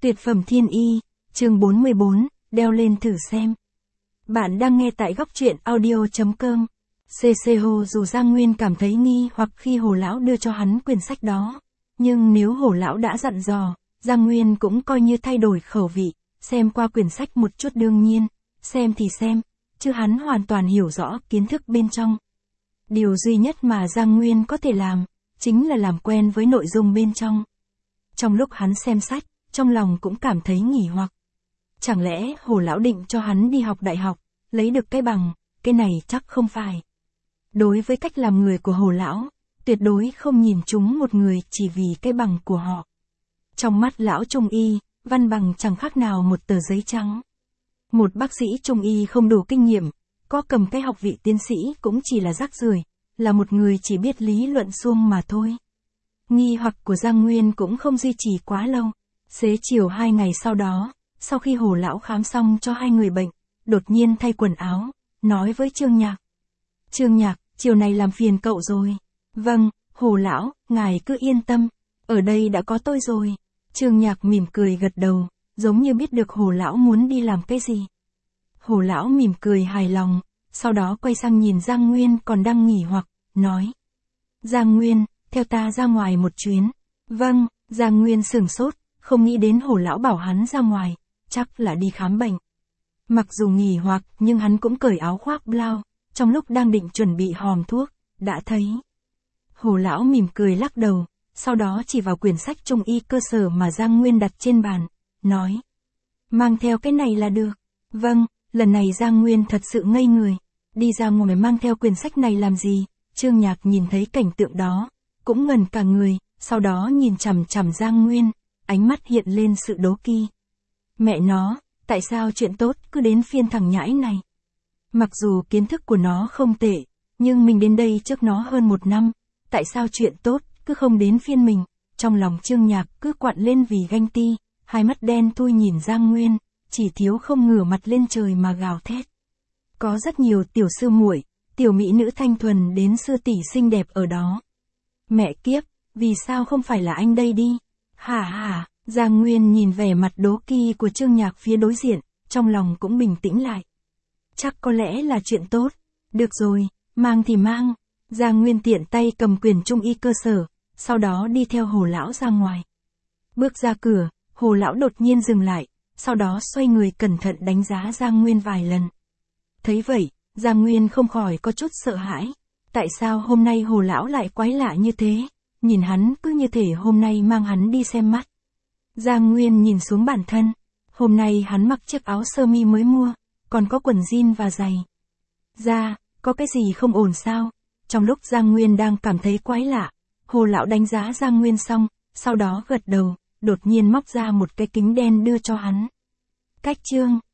Tuyệt phẩm thiên y, chương 44, đeo lên thử xem. Bạn đang nghe tại góc truyện audio.com. CCH dù Giang Nguyên cảm thấy nghi hoặc khi Hồ Lão đưa cho hắn quyển sách đó. Nhưng nếu Hồ Lão đã dặn dò, Giang Nguyên cũng coi như thay đổi khẩu vị, xem qua quyển sách một chút đương nhiên, xem thì xem, chứ hắn hoàn toàn hiểu rõ kiến thức bên trong. Điều duy nhất mà Giang Nguyên có thể làm, chính là làm quen với nội dung bên trong. Trong lúc hắn xem sách, trong lòng cũng cảm thấy nghỉ hoặc. Chẳng lẽ Hồ Lão định cho hắn đi học đại học, lấy được cái bằng, cái này chắc không phải. Đối với cách làm người của Hồ Lão, tuyệt đối không nhìn chúng một người chỉ vì cái bằng của họ. Trong mắt lão trung y, văn bằng chẳng khác nào một tờ giấy trắng. Một bác sĩ trung y không đủ kinh nghiệm, có cầm cái học vị tiến sĩ cũng chỉ là rác rưởi, là một người chỉ biết lý luận suông mà thôi. Nghi hoặc của Giang Nguyên cũng không duy trì quá lâu. Xế chiều 2 ngày sau đó, sau khi Hồ Lão khám xong cho 2 người bệnh, đột nhiên thay quần áo, nói với Trương Nhạc. Trương Nhạc, chiều này làm phiền cậu rồi. Vâng, Hồ Lão, ngài cứ yên tâm, ở đây đã có tôi rồi. Trương Nhạc mỉm cười gật đầu, giống như biết được Hồ Lão muốn đi làm cái gì. Hồ Lão mỉm cười hài lòng, sau đó quay sang nhìn Giang Nguyên còn đang nghỉ hoặc, nói. Giang Nguyên, theo ta ra ngoài một chuyến. Vâng, Giang Nguyên sửng sốt, không nghĩ đến Hồ Lão bảo hắn ra ngoài, chắc là đi khám bệnh. Mặc dù nghỉ hoặc nhưng hắn cũng cởi áo khoác blau, trong lúc đang định chuẩn bị hòm thuốc, đã thấy. Hồ Lão mỉm cười lắc đầu, sau đó chỉ vào quyển sách trung y cơ sở mà Giang Nguyên đặt trên bàn, nói. Mang theo cái này là được. Vâng, lần này Giang Nguyên thật sự ngây người. Đi ra ngoài mang theo quyển sách này làm gì? Trương Nhạc nhìn thấy cảnh tượng đó, cũng ngẩn cả người, sau đó nhìn chằm chằm Giang Nguyên, ánh mắt hiện lên sự đố kỵ. Mẹ nó, tại sao chuyện tốt cứ đến phiên thằng nhãi này? Mặc dù kiến thức của nó không tệ, nhưng mình đến đây trước nó hơn 1 năm, tại sao chuyện tốt cứ không đến phiên mình? Trong lòng Trương Nhạc cứ quặn lên vì ganh ti, hai mắt đen thui nhìn Giang Nguyên, chỉ thiếu không ngửa mặt lên trời mà gào thét. Có rất nhiều tiểu sư muội, tiểu mỹ nữ thanh thuần đến sư tỷ xinh đẹp ở đó. Mẹ kiếp, vì sao không phải là anh đây đi? Hả? Giang Nguyên nhìn vẻ mặt đố kỵ của Trương Nhạc phía đối diện, trong lòng cũng bình tĩnh lại. Chắc có lẽ là chuyện tốt. Được rồi, mang thì mang. Giang Nguyên tiện tay cầm quyển trung y cơ sở, sau đó đi theo Hồ Lão ra ngoài. Bước ra cửa, Hồ Lão đột nhiên dừng lại, sau đó xoay người cẩn thận đánh giá Giang Nguyên vài lần. Thấy vậy, Giang Nguyên không khỏi có chút sợ hãi. Tại sao hôm nay Hồ Lão lại quái lạ như thế? Nhìn hắn cứ như thể hôm nay mang hắn đi xem mắt. Giang Nguyên nhìn xuống bản thân. Hôm nay hắn mặc chiếc áo sơ mi mới mua, còn có quần jean và giày. Có cái gì không ổn sao? Trong lúc Giang Nguyên đang cảm thấy quái lạ, Hồ Lão đánh giá Giang Nguyên xong, sau đó gật đầu, đột nhiên móc ra một cái kính đen đưa cho hắn. Cách chương